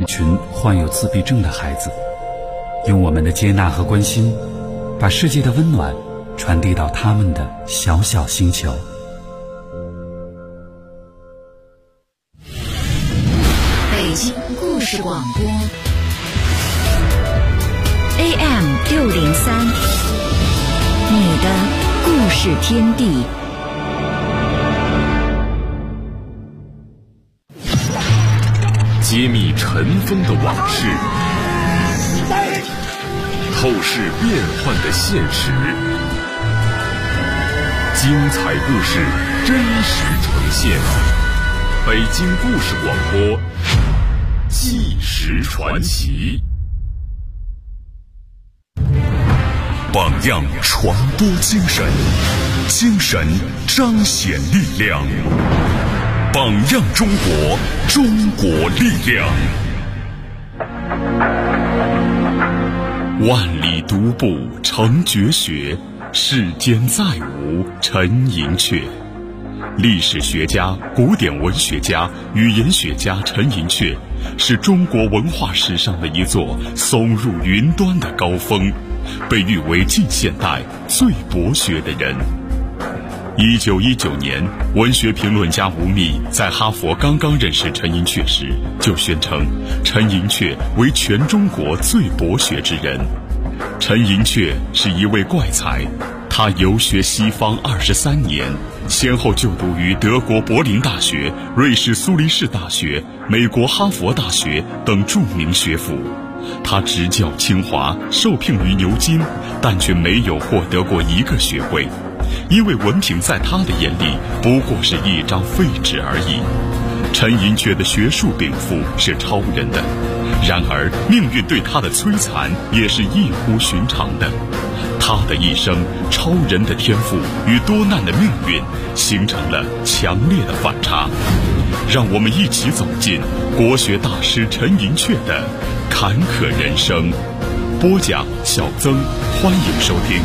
群患有自闭症的孩子，用我们的接纳和关心，把世界的温暖传递到他们的小小星球。 北京故事广播 AM603，你的故事天地。 揭秘尘封的往事，透视变幻的现实，精彩故事真实呈现。北京故事广播，纪实传奇。 榜样传播精神，精神彰显力量。榜样中国，中国力量。 万里独步成绝学，世间再无陈寅恪。历史学家、古典文学家、语言学家陈寅恪，是中国文化史上的一座耸入云端的高峰，被誉为近现代最博学的人。1919年，文学评论家吴宓在哈佛刚刚认识陈寅恪时，就宣称陈寅恪为全中国最博学之人。陈寅恪是一位怪才，他游学西方23年，先后就读于德国柏林大学、瑞士苏黎世大学、美国哈佛大学等著名学府。他执教清华，受聘于牛津，但却没有获得过一个学位，因为文凭在他的眼里不过是一张废纸而已。陈寅恪的学术禀赋是超人的，然而命运对他的摧残也是异乎寻常的。他的一生，超人的天赋与多难的命运形成了强烈的反差。让我们一起走进国学大师陈寅恪的坎坷人生。播讲小曾，欢迎收听。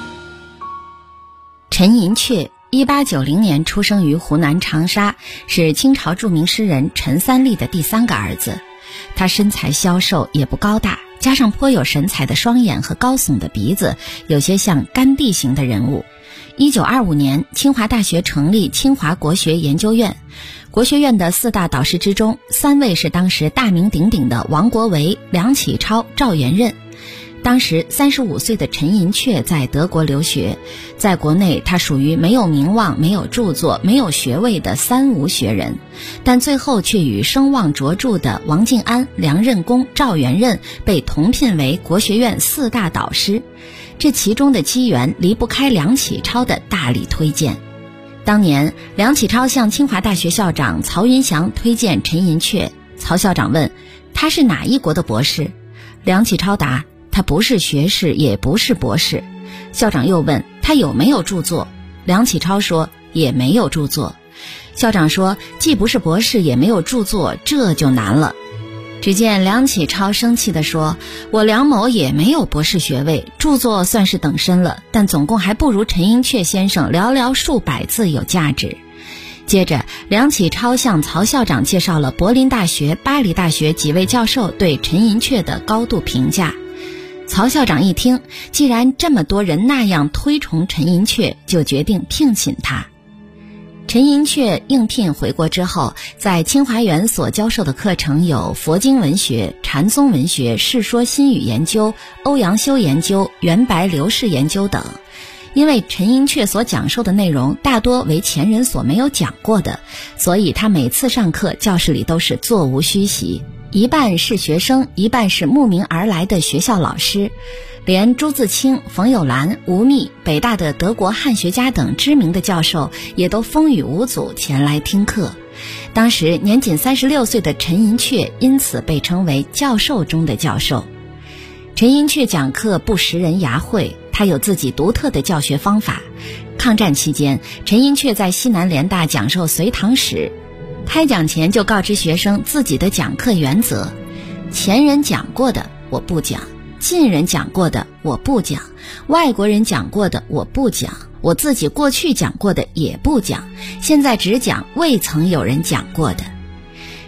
陈寅恪1890年出生于湖南长沙，是清朝著名诗人陈三立的第3个儿子。他身材消瘦，也不高大，加上颇有神采的双眼和高耸的鼻子，有些像甘地型的人物。1925年，清华大学成立清华国学研究院。国学院的4大导师之中，3位是当时大名鼎鼎的王国维、梁启超、赵元任。当时35岁的陈寅恪在德国留学，在国内他属于没有名望、没有著作、没有学位的3无学人，但最后却与声望卓著的王敬安、梁任公、赵元任被同聘为国学院4大导师。这其中的机缘离不开梁启超的大力推荐。当年梁启超向清华大学校长曹云祥推荐陈寅恪，曹校长问他是哪一国的博士，梁启超答他不是学士，也不是博士。校长又问他有没有著作，梁启超说也没有著作。校长说既不是博士，也没有著作，这就难了。只见梁启超生气地说，我梁某也没有博士学位，著作算是等身了，但总共还不如陈寅恪先生寥寥数百字有价值。接着梁启超向曹校长介绍了柏林大学、巴黎大学几位教授对陈寅恪的高度评价。曹校长一听，既然这么多人那样推崇陈寅恪，就决定聘请他。陈寅恪应聘回国之后，在清华园所教授的课程有佛经文学、禅宗文学、世说新语研究、欧阳修研究、元白流士研究等。因为陈寅恪所讲授的内容大多为前人所没有讲过的，所以他每次上课教室里都是座无虚席，一半是学生，一半是慕名而来的学校老师。连朱自清、冯友兰、吴宓、北大的德国汉学家等知名的教授也都风雨无阻前来听课。当时年仅36岁的陈寅恪因此被称为教授中的教授。陈寅恪讲课不食人牙慧，他有自己独特的教学方法。抗战期间，陈寅恪在西南联大讲授隋唐史，开讲前就告知学生自己的讲课原则：前人讲过的我不讲，近人讲过的我不讲，外国人讲过的我不讲，我自己过去讲过的也不讲，现在只讲未曾有人讲过的。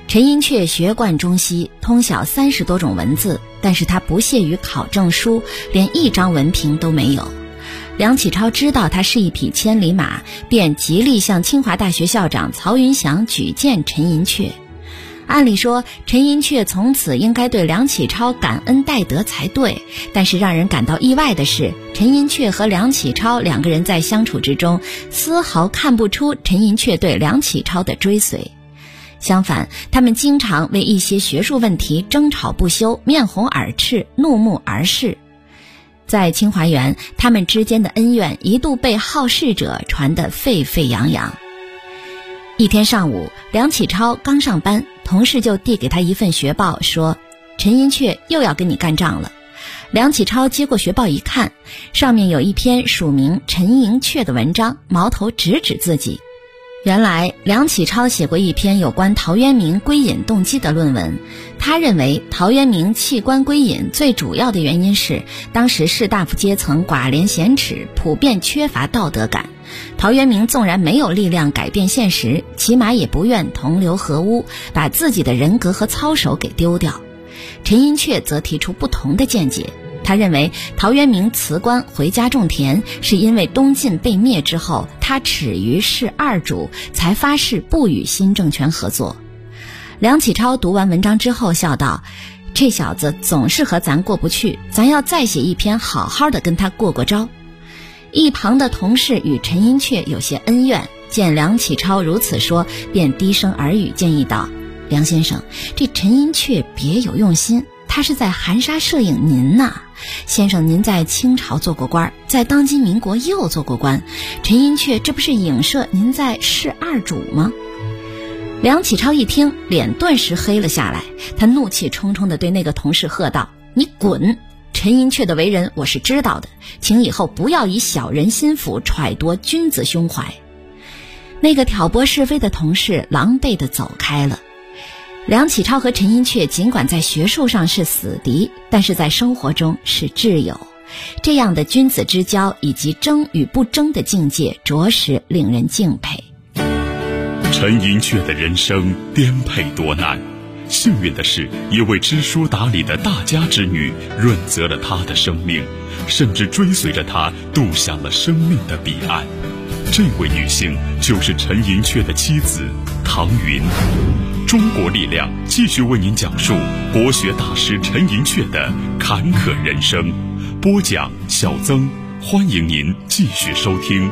陈寅恪学贯中西，通晓30多种文字，但是他不屑于考证书，连一张文凭都没有。梁启超知道他是一匹千里马，便极力向清华大学校长曹云祥举荐陈寅恪。按理说，陈寅恪从此应该对梁启超感恩戴德才对，但是让人感到意外的是，陈寅恪和梁启超2个人在相处之中，丝毫看不出陈寅恪对梁启超的追随。相反，他们经常为一些学术问题争吵不休，面红耳赤，怒目而视。在清华园，他们之间的恩怨一度被好事者传得沸沸扬扬。一天上午，梁启超刚上班，同事就递给他一份学报，说陈寅恪又要跟你干仗了。梁启超接过学报一看，上面有一篇署名陈寅恪的文章，矛头直指自己。原来梁启超写过一篇有关陶渊明归隐动机的论文，他认为陶渊明弃官归隐最主要的原因是当时士大夫阶层寡廉鲜耻，普遍缺乏道德感。陶渊明纵然没有力量改变现实，起码也不愿同流合污，把自己的人格和操守给丢掉。陈寅恪则提出不同的见解，他认为陶渊明辞官回家种田，是因为东晋被灭之后，他耻于世二主，才发誓不与新政权合作。梁启超读完文章之后笑道，这小子总是和咱过不去，咱要再写一篇好好的跟他过过招。一旁的同事与陈寅恪有些恩怨，见梁启超如此说，便低声耳语建议道，梁先生，这陈寅恪别有用心，他是在含沙射影您呐。先生您在清朝做过官，在当今民国又做过官，陈寅恪这不是影射您在世二主吗？梁启超一听，脸顿时黑了下来，他怒气冲冲地对那个同事喝道，你滚！陈寅恪的为人我是知道的，请以后不要以小人心腹揣度君子胸怀。那个挑拨是非的同事狼狈地走开了。梁启超和陈寅恪尽管在学术上是死敌，但是在生活中是挚友。这样的君子之交以及争与不争的境界，着实令人敬佩。 陈寅恪的人生颠沛多难，幸运的是，一位知书达理的大家之女润泽了他的生命，甚至追随着他渡向了生命的彼岸。这位女性就是陈寅恪的妻子唐云。中国力量继续为您讲述国学大师陈寅恪的坎坷人生。播讲小曾，欢迎您继续收听。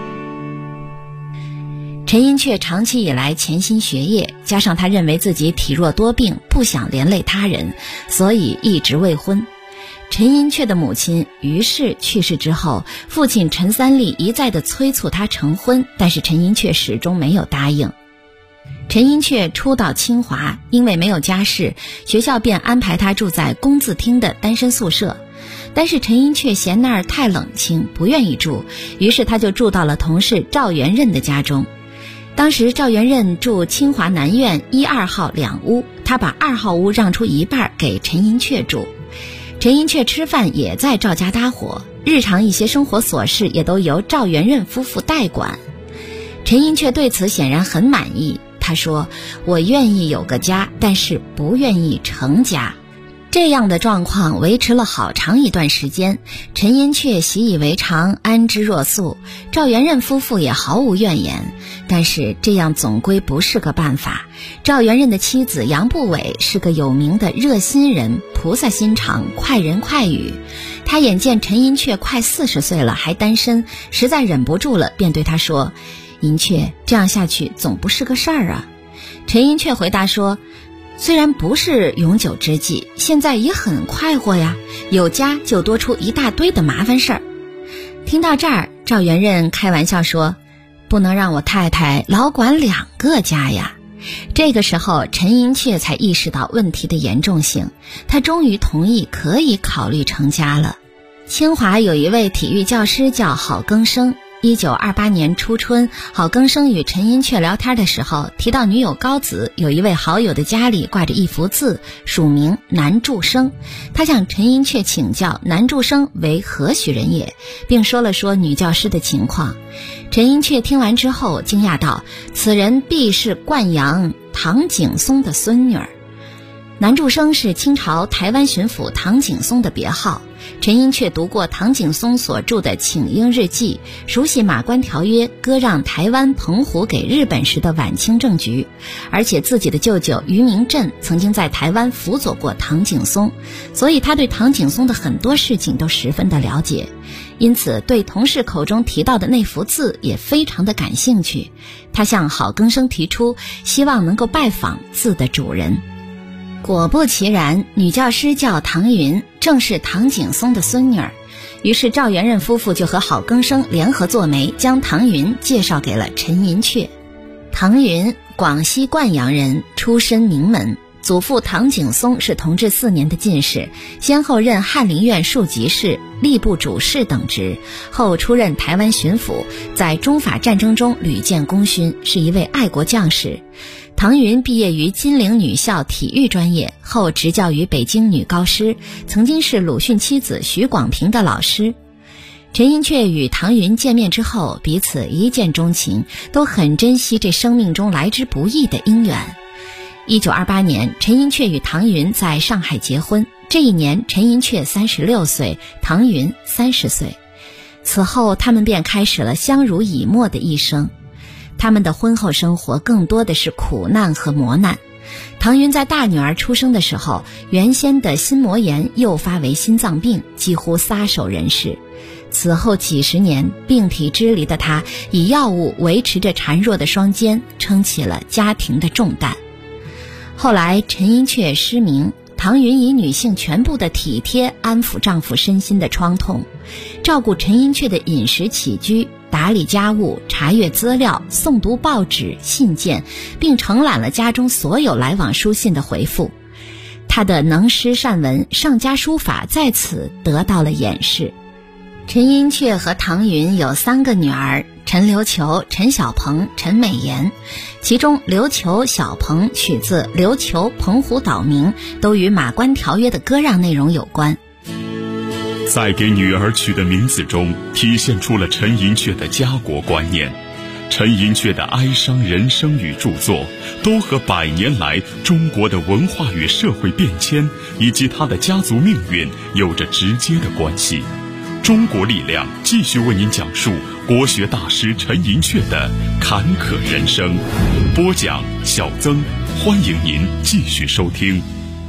陈寅恪长期以来潜心学业，加上他认为自己体弱多病，不想连累他人，所以一直未婚。陈寅恪的母亲于氏去世之后，父亲陈三立一再地催促他成婚，但是陈寅恪始终没有答应。陈寅恪初到清华，因为没有家世，学校便安排他住在工字厅的单身宿舍。但是陈寅恪嫌那儿太冷清，不愿意住，于是他就住到了同事赵元任的家中。当时赵元任住清华南院1、2号2屋，他把2号屋让出一半给陈寅恪住。陈寅恪吃饭也在赵家搭伙，日常一些生活琐事也都由赵元任夫妇代管。陈寅恪对此显然很满意，他说，我愿意有个家，但是不愿意成家。这样的状况维持了好长一段时间，陈寅恪习以为常，安之若素，赵元任夫妇也毫无怨言。但是这样总归不是个办法。赵元任的妻子杨步伟是个有名的热心人，菩萨心肠，快人快语。他眼见陈寅恪快40岁了还单身，实在忍不住了，便对他说，寅恪，这样下去总不是个事儿啊。陈寅恪回答说，虽然不是永久之计，现在也很快活呀，有家就多出一大堆的麻烦事儿。听到这儿，赵元任开玩笑说，不能让我太太老管2个家呀。这个时候陈寅恪才意识到问题的严重性，他终于同意可以考虑成家了。清华有一位体育教师叫郝庚生， 1928年初春，郝庚生与陈寅恪聊天的时候，提到女友高子有一位好友的家里挂着一幅字，署名南柱生。他向陈寅恪请教南柱生为何许人也，并说了说女教师的情况。陈寅恪听完之后惊讶道：“此人必是灌阳唐景崧的孙女儿。”南柱生是清朝台湾巡抚唐景崧的别号。陈寅恪读过唐景崧所著的《请缨日记》，熟悉马关条约割让台湾澎湖给日本时的晚清政局，而且自己的舅舅于明震曾经在台湾辅佐过唐景崧，所以他对唐景崧的很多事情都十分的了解，因此对同事口中提到的那幅字也非常的感兴趣。他向郝庚生提出希望能够拜访字的主人。果不其然，女教师叫唐云，正是唐景崧的孙女儿。于是赵元任夫妇就和郝庚生联合做媒，将唐云介绍给了陈寅恪。唐云，广西灌阳人，出身名门，祖父唐景崧是同治4年的进士，先后任翰林院庶吉士、吏部主事等职，后出任台湾巡抚，在中法战争中屡建功勋，是一位爱国将士。唐云毕业于金陵女校体育专业，后执教于北京女高师，曾经是鲁迅妻子许广平的老师。陈寅恪与唐云见面之后，彼此一见钟情，都很珍惜这生命中来之不易的姻缘。1928年，陈寅恪与唐云在上海结婚，这一年陈寅恪36岁，唐云30岁。此后他们便开始了相濡以沫的一生。他们的婚后生活更多的是苦难和磨难。唐云在大女儿出生的时候，原先的心膜炎诱发为心脏病，几乎撒手人世。此后几十年，病体支离的她以药物维持着孱弱的双肩，撑起了家庭的重担。后来陈寅恪失明，唐云以女性全部的体贴安抚丈夫身心的创痛，照顾陈寅恪的饮食起居，打理家务，查阅资料，诵读报纸、信件，并承揽了家中所有来往书信的回复。他的能诗善文、上佳书法在此得到了掩饰。陈寅恪和唐云有3个女儿，陈琉球、陈小鹏、陈美妍，其中琉球、小鹏取自琉球澎湖岛名，都与马关条约的割让内容有关。 在给女儿取的名字中，体现出了陈寅恪的家国观念。陈寅恪的哀伤人生与著作，都和100年来中国的文化与社会变迁，以及他的家族命运有着直接的关系。中国力量继续为您讲述国学大师陈寅恪的坎坷人生。播讲小曾，欢迎您继续收听。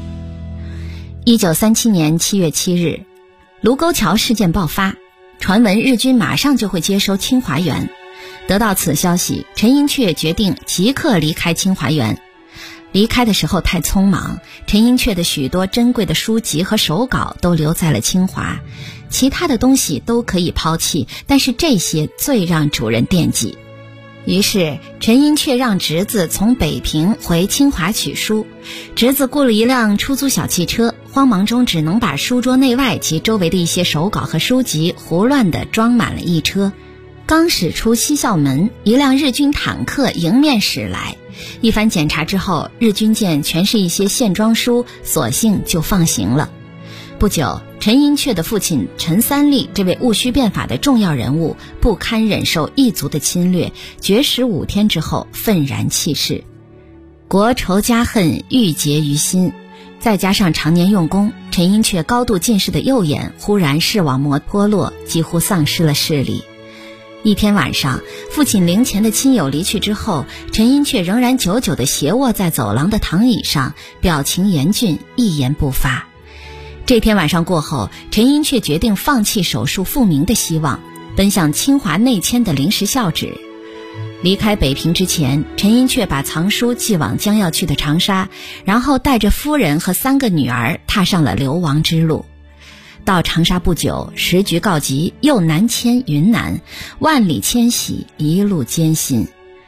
1937年7月7日，卢沟桥事件爆发，传闻日军马上就会接收清华园。得到此消息，陈寅恪决定即刻离开清华园。离开的时候太匆忙，陈寅恪的许多珍贵的书籍和手稿都留在了清华，其他的东西都可以抛弃，但是这些最让主人惦记。于是陈寅恪让侄子从北平回清华取书，侄子雇了一辆出租小汽车，慌忙中只能把书桌内外及周围的一些手稿和书籍胡乱地装满了一车。刚驶出西校门，一辆日军坦克迎面驶来，一番检查之后，日军见全是一些线装书，索性就放行了。不久，陈寅恪的父亲陈三立这位戊戌变法的重要人物不堪忍受异族的侵略，绝食5天之后愤然弃世。国仇家恨郁结于心，再加上常年用功，陈寅恪高度近视的右眼忽然视网膜脱落，几乎丧失了视力。一天晚上，父亲灵前的亲友离去之后，陈寅恪仍然久久地斜卧在走廊的躺椅上，表情严峻，一言不发。这天晚上过后，陈寅恪决定放弃手术复明的希望，奔向清华内迁的临时校址。离开北平之前，陈寅恪把藏书寄往将要去的长沙，然后带着夫人和3个女儿踏上了流亡之路。到长沙不久，时局告急，又南迁云南，万里迁徙，一路艰辛。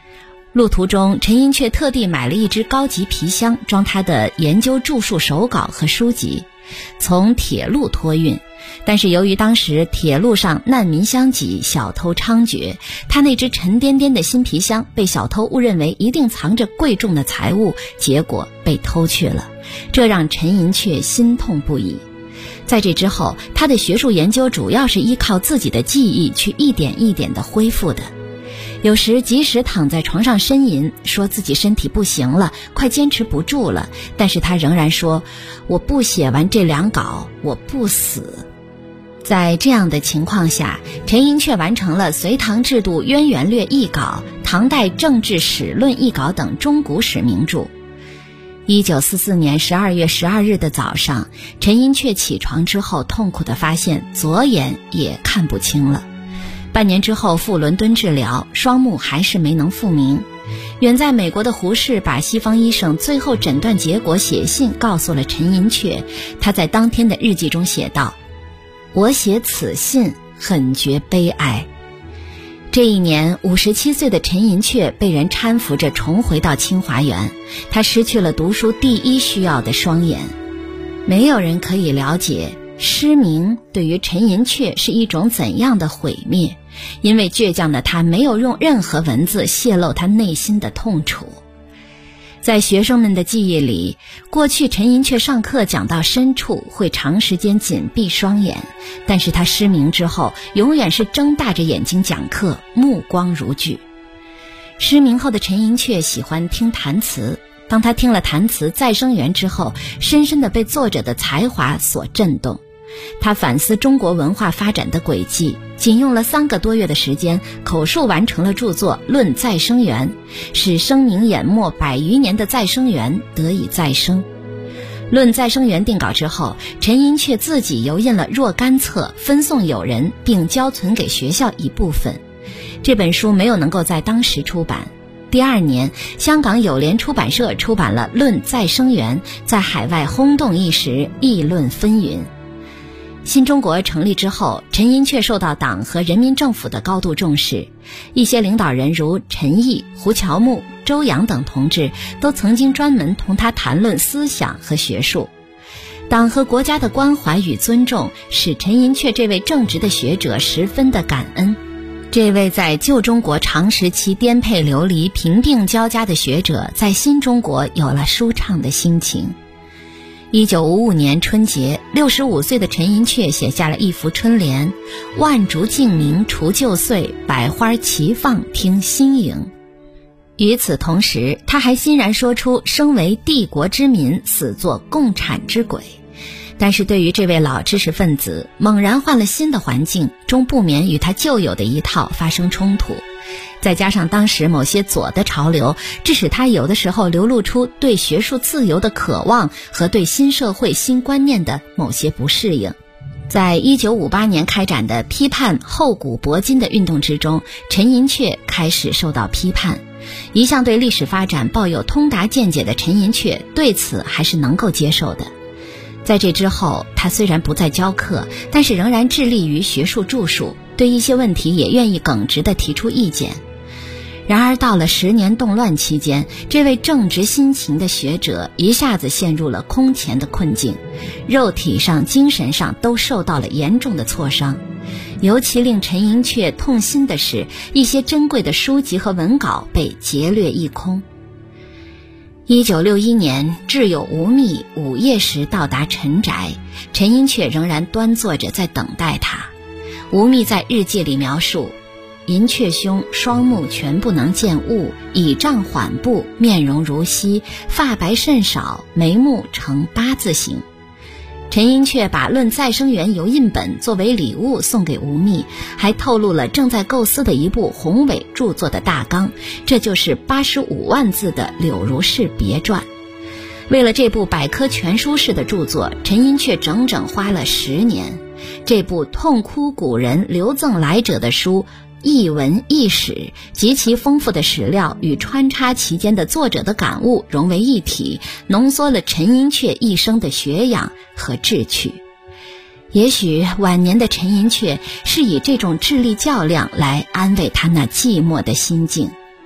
路途中，陈寅恪特地买了一只高级皮箱，装他的研究著述手稿和书籍，从铁路托运。但是由于当时铁路上难民相挤，小偷猖獗，他那只沉甸甸的新皮箱被小偷误认为一定藏着贵重的财物，结果被偷去了，这让陈寅恪心痛不已。在这之后，他的学术研究主要是依靠自己的记忆去一点一点地恢复的。有时即使躺在床上呻吟，说自己身体不行了，快坚持不住了，但是他仍然说，我不写完这2稿，我不死。在这样的情况下，陈寅恪完成了《隋唐制度渊源略》一稿、唐代政治史论一稿等中古史名著。1944年12月12日的早上，陈寅恪起床之后，痛苦地发现左眼也看不清了。半年之后赴伦敦治疗，双目还是没能复明。远在美国的胡适把西方医生最后诊断结果写信告诉了陈寅恪，他在当天的日记中写道：我写此信很觉悲哀。这一年57岁的陈寅恪被人搀扶着重回到清华园，他失去了读书第一需要的双眼。没有人可以了解失明对于陈寅恪是一种怎样的毁灭，因为倔强的他没有用任何文字泄露他内心的痛楚。在学生们的记忆里，过去陈寅恪上课讲到深处会长时间紧闭双眼，但是他失明之后永远是睁大着眼睛讲课，目光如炬。失明后的陈寅恪喜欢听弹词，当他听了弹词《再生缘》之后，深深地被作者的才华所震动。他反思中国文化发展的轨迹，仅用了3个多月的时间，口述完成了著作《论再生缘》，使声名淹没100余年的再生缘得以再生。《论再生缘》定稿之后，陈寅恪自己油印了若干册，分送友人，并交存给学校一部分。这本书没有能够在当时出版。第2年，香港友联出版社出版了《论再生缘》，在海外轰动一时，议论纷纭。新中国成立之后，陈寅恪受到党和人民政府的高度重视，一些领导人如陈毅、胡乔木、周扬等同志都曾经专门同他谈论思想和学术。党和国家的关怀与尊重使陈寅恪这位正直的学者十分的感恩。这位在旧中国长时期颠沛流离、贫病交加的学者，在新中国有了舒畅的心情。1955年春节，65岁的陈寅恪写下了一幅春联：万烛静明除旧岁，百花齐放听新颖。与此同时，他还欣然说出生为帝国之民，死作共产之鬼。但是对于这位老知识分子，猛然换了新的环境，终不免与他旧有的一套发生冲突。再加上当时某些左的潮流，致使他有的时候流露出对学术自由的渴望和对新社会新观念的某些不适应。在1958年开展的批判厚古薄今的运动之中，陈寅恪开始受到批判。一向对历史发展抱有通达见解的陈寅恪对此还是能够接受的。在这之后，他虽然不再教课，但是仍然致力于学术著述，对一些问题也愿意耿直地提出意见。然而到了10年动乱期间，这位正直心情的学者一下子陷入了空前的困境，肉体上、精神上都受到了严重的挫伤。尤其令陈寅恪痛心的是，一些珍贵的书籍和文稿被劫掠一空。1961年，挚友吴宓午夜时到达陈宅，陈寅恪仍然端坐着在等待他。吴宓在日记里描述，寅恪兄双目全不能见物，倚杖缓步，面容如昔，发白甚少，眉目呈8字形。陈寅恪把《论再生缘》油印本作为礼物送给吴宓，还透露了正在构思的一部宏伟著作的大纲，这就是85万字的《柳如是别传》。为了这部百科全书式的著作，陈寅恪整整花了10年。这部痛哭古人留赠来者的书，一文一史，极其丰富的史料与穿插其间的作者的感悟融为一体，浓缩了陈寅恪一生的学养和志趣。也许晚年的陈寅恪是以这种智力较量来安慰他那寂寞的心境。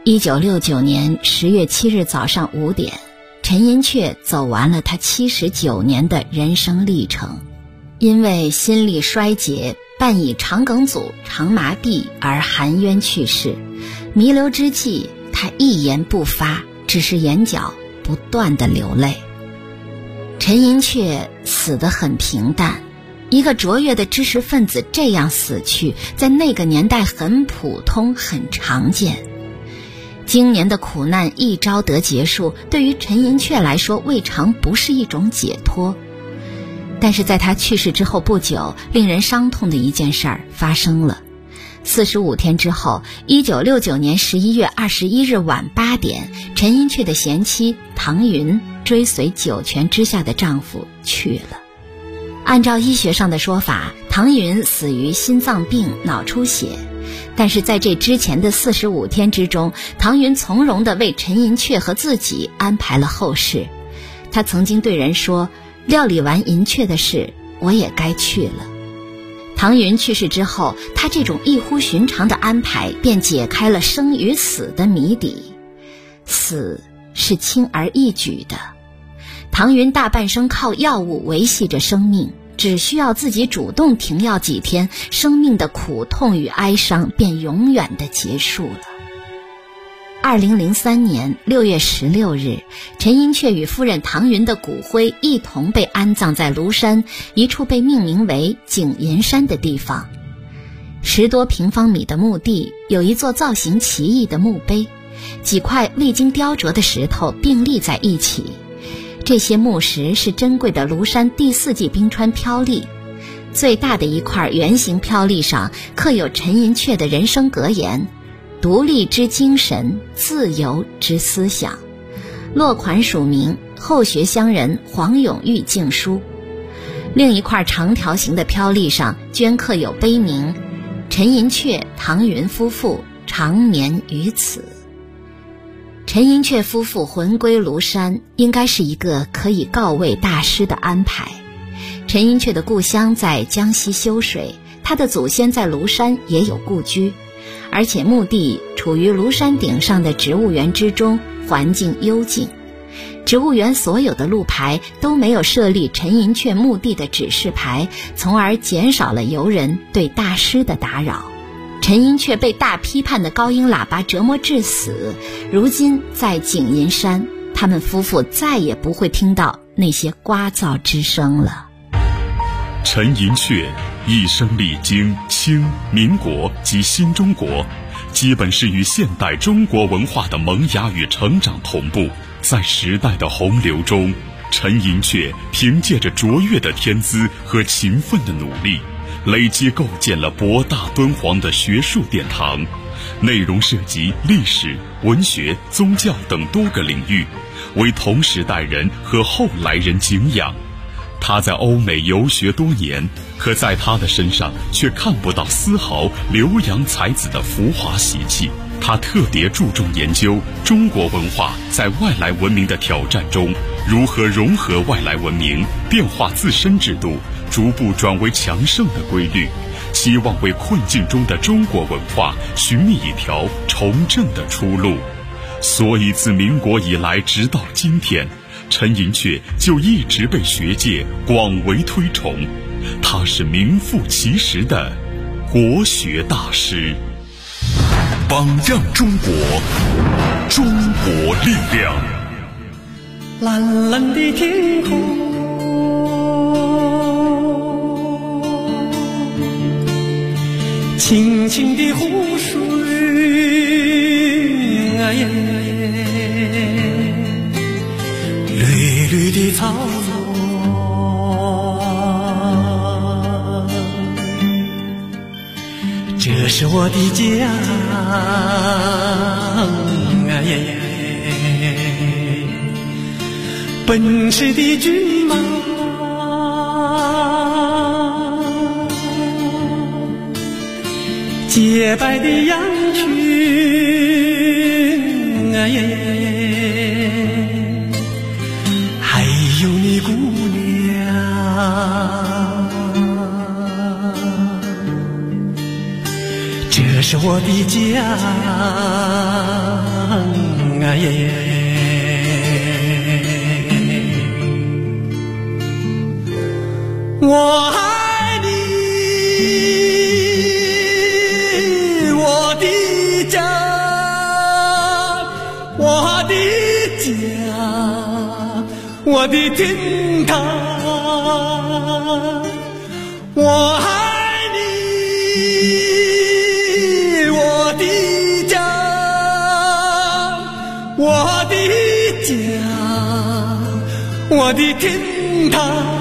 1969年10月7日早上5点，陈寅恪走完了他79年的人生历程。因为心力衰竭，伴以肠梗阻、肠麻痹而含冤去世。弥留之际，他一言不发，只是眼角不断地流泪。陈寅恪死得很平淡，一个卓越的知识分子这样死去，在那个年代很普通，很常见。经年的苦难一朝得结束，对于陈寅恪来说未尝不是一种解脱。但是在他去世之后不久，令人伤痛的一件事儿发生了。45天之后，1969年11月21日晚8点，陈寅恪的贤妻唐云追随九泉之下的丈夫去了。按照医学上的说法，唐云死于心脏病、脑出血。但是在这之前的45天之中，唐云从容地为陈寅恪和自己安排了后事。他曾经对人说，料理完寅恪的事，我也该去了。唐云去世之后，他这种异乎寻常的安排便解开了生与死的谜底。死是轻而易举的，唐云大半生靠药物维系着生命，只需要自己主动停药几天，生命的苦痛与哀伤便永远地结束了。2003年6月16日，陈寅恪与夫人唐云的骨灰一同被安葬在庐山一处被命名为景银山的地方。10多平方米的墓地有一座造型奇异的墓碑，几块未经雕琢的石头并立在一起。这些木石是珍贵的庐山第4纪冰川飘砾，最大的一块圆形飘砾上刻有陈寅恪的人生格言：独立之精神，自由之思想。落款署名后学乡人黄永玉敬书。另一块长条形的飘砾上镌刻有碑名：陈寅恪、唐云夫妇长眠于此。陈寅恪夫妇魂归庐山，应该是一个可以告慰大师的安排。陈寅恪的故乡在江西修水，他的祖先在庐山也有故居，而且墓地处于庐山顶上的植物园之中，环境幽静。植物园所有的路牌都没有设立陈寅恪墓地的指示牌，从而减少了游人对大师的打扰。陈寅恪被大批判的高音喇叭折磨致死，如今在景银山，他们夫妇再也不会听到那些聒噪之声了。 陈寅恪一生历经清、民国及新中国，基本是与现代中国文化的萌芽与成长同步。在时代的洪流中，陈寅恪凭借着卓越的天资和勤奋的努力，累积构建了博大敦煌的学术殿堂，内容涉及历史、文学、宗教等多个领域，为同时代人和后来人敬仰。他在欧美游学多年，可在他的身上却看不到丝毫留洋才子的浮华习气。他特别注重研究中国文化在外来文明的挑战中如何融合外来文明，变化自身制度，逐步转为强盛的规律，期望为困境中的中国文化寻觅一条重振的出路。所以自民国以来直到今天，陈寅恪就一直被学界广为推崇，他是名副其实的国学大师。 榜样中国，中国力量。 蓝蓝的天空，清清的湖水，绿绿的草原，这是我的家。奔驰的骏马，洁白的羊群，还有你姑娘，这是我的家。 我爱你，我的家，我的家，我的天堂。我爱你，我的家，我的家，我的天堂。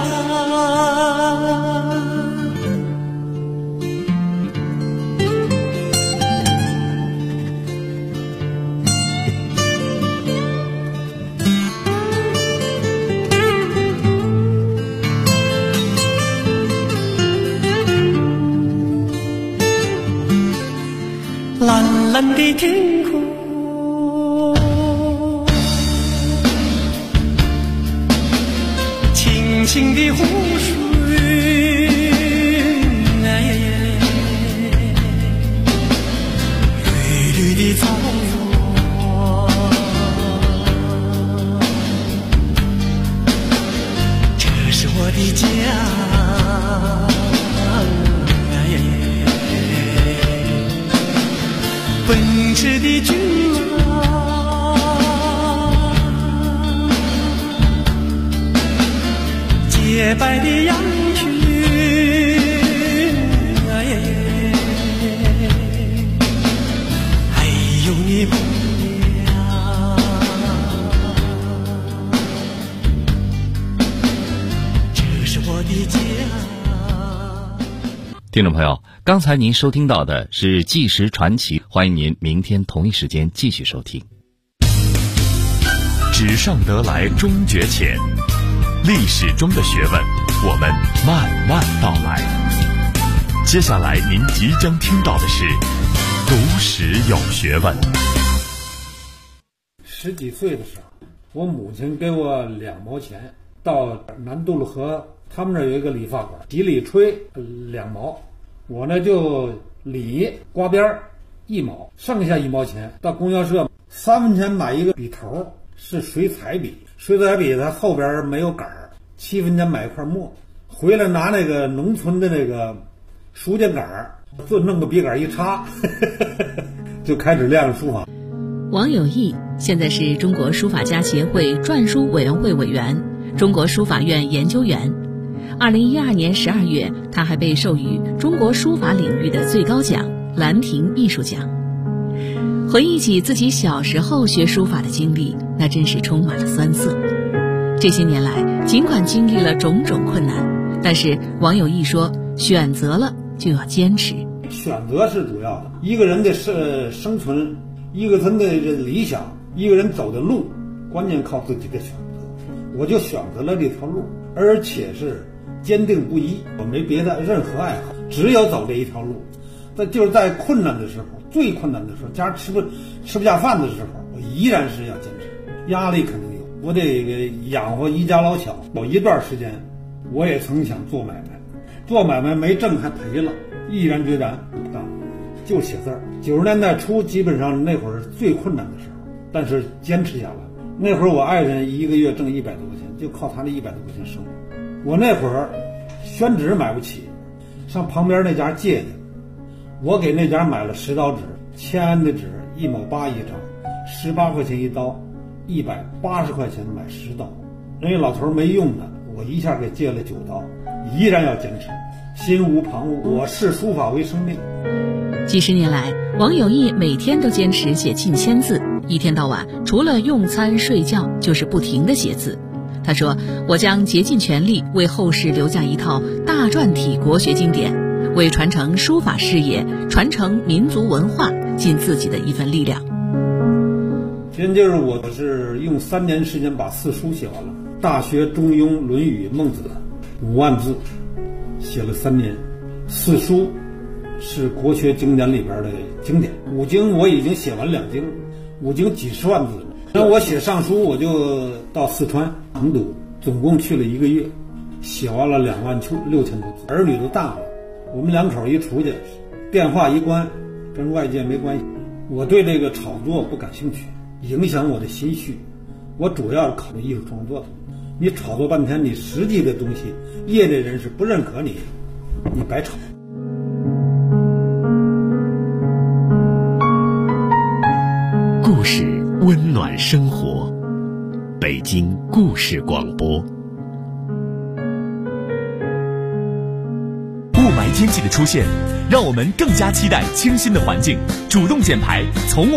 蓝蓝的天空，清清的湖水，绿绿的草原，这是我的家。奔驰的骏马，洁白的羊群，还有你姑娘，这是我的家。 听众朋友，刚才您收听到的是《纪实传奇》，欢迎您明天同一时间继续收听。 纸上得来终觉浅，历史中的学问，我们慢慢道来。接下来您即将听到的是读史有学问。 10几岁的时候，我母亲给我2毛钱，到南渡路河，他们那有一个理发馆，洗理吹2毛，我呢就理刮边1毛，剩下1毛钱到供销社3分钱买一个笔头，是水彩笔，水彩笔它后边没有杆儿，7分钱买一块墨，回来拿那个农村的那个书架杆儿，就弄个笔杆一插就开始练书法。 王有义现在是中国书法家协会篆书委员会委员、中国书法院研究员。2012年12月，他还被授予中国书法领域的最高奖兰亭艺术奖。回忆起自己小时候学书法的经历，那真是充满了酸涩。这些年来，尽管经历了种种困难，但是王有义说，选择了就要坚持。 选择是主要的，一个人的生存，一个人的理想，一个人走的路，关键靠自己的选择。我就选择了这条路，而且是坚定不移，我没别的任何爱好，只有走这一条路。就是在困难的时候，最困难的时候，家吃不下饭的时候，我依然是要坚持。压力肯定有，我得养活一家老小。有一段时间，我也曾想做买卖，做买卖没挣还赔了，毅然决然不干，就写字儿。90年代初，基本上那会儿是最困难的时候，但是坚持下来。那会儿我爱人一个月挣100多块钱，就靠他那100多块钱生活。我那会儿宣纸买不起，上旁边那家借的，我给那家买了10刀纸，签安的纸1毛8一张，18块钱一刀，180块钱买10刀。人家老头没用的，我一下给借了9刀，依然要坚持，心无旁骛。我视书法为生命。 几十年来，王有义每天都坚持写近1000字，一天到晚除了用餐睡觉就是不停地写字。他说，我将竭尽全力为后世留下一套大篆体国学经典，为传承书法事业、传承民族文化尽自己的一份力量。 今就是我是用3年时间把4书写完了，《大学》《中庸》《论语》《孟子》5万字，写了3年。4书是国学经典里边的经典，5经我已经写完2经，5经几十万字。那我写上书，我就到四川成都，总共去了1个月，写完了26000多字。儿女都大了，我们2口一出去，电话一关，跟外界没关系。我对这个炒作不感兴趣， 影响我的心绪。我主要考虑艺术创作的。你炒作半天，你实际的东西，业内人士不认可你，你白炒。 故事温暖生活，北京故事广播。雾霾天气的出现，让我们更加期待清新的环境，主动减排，从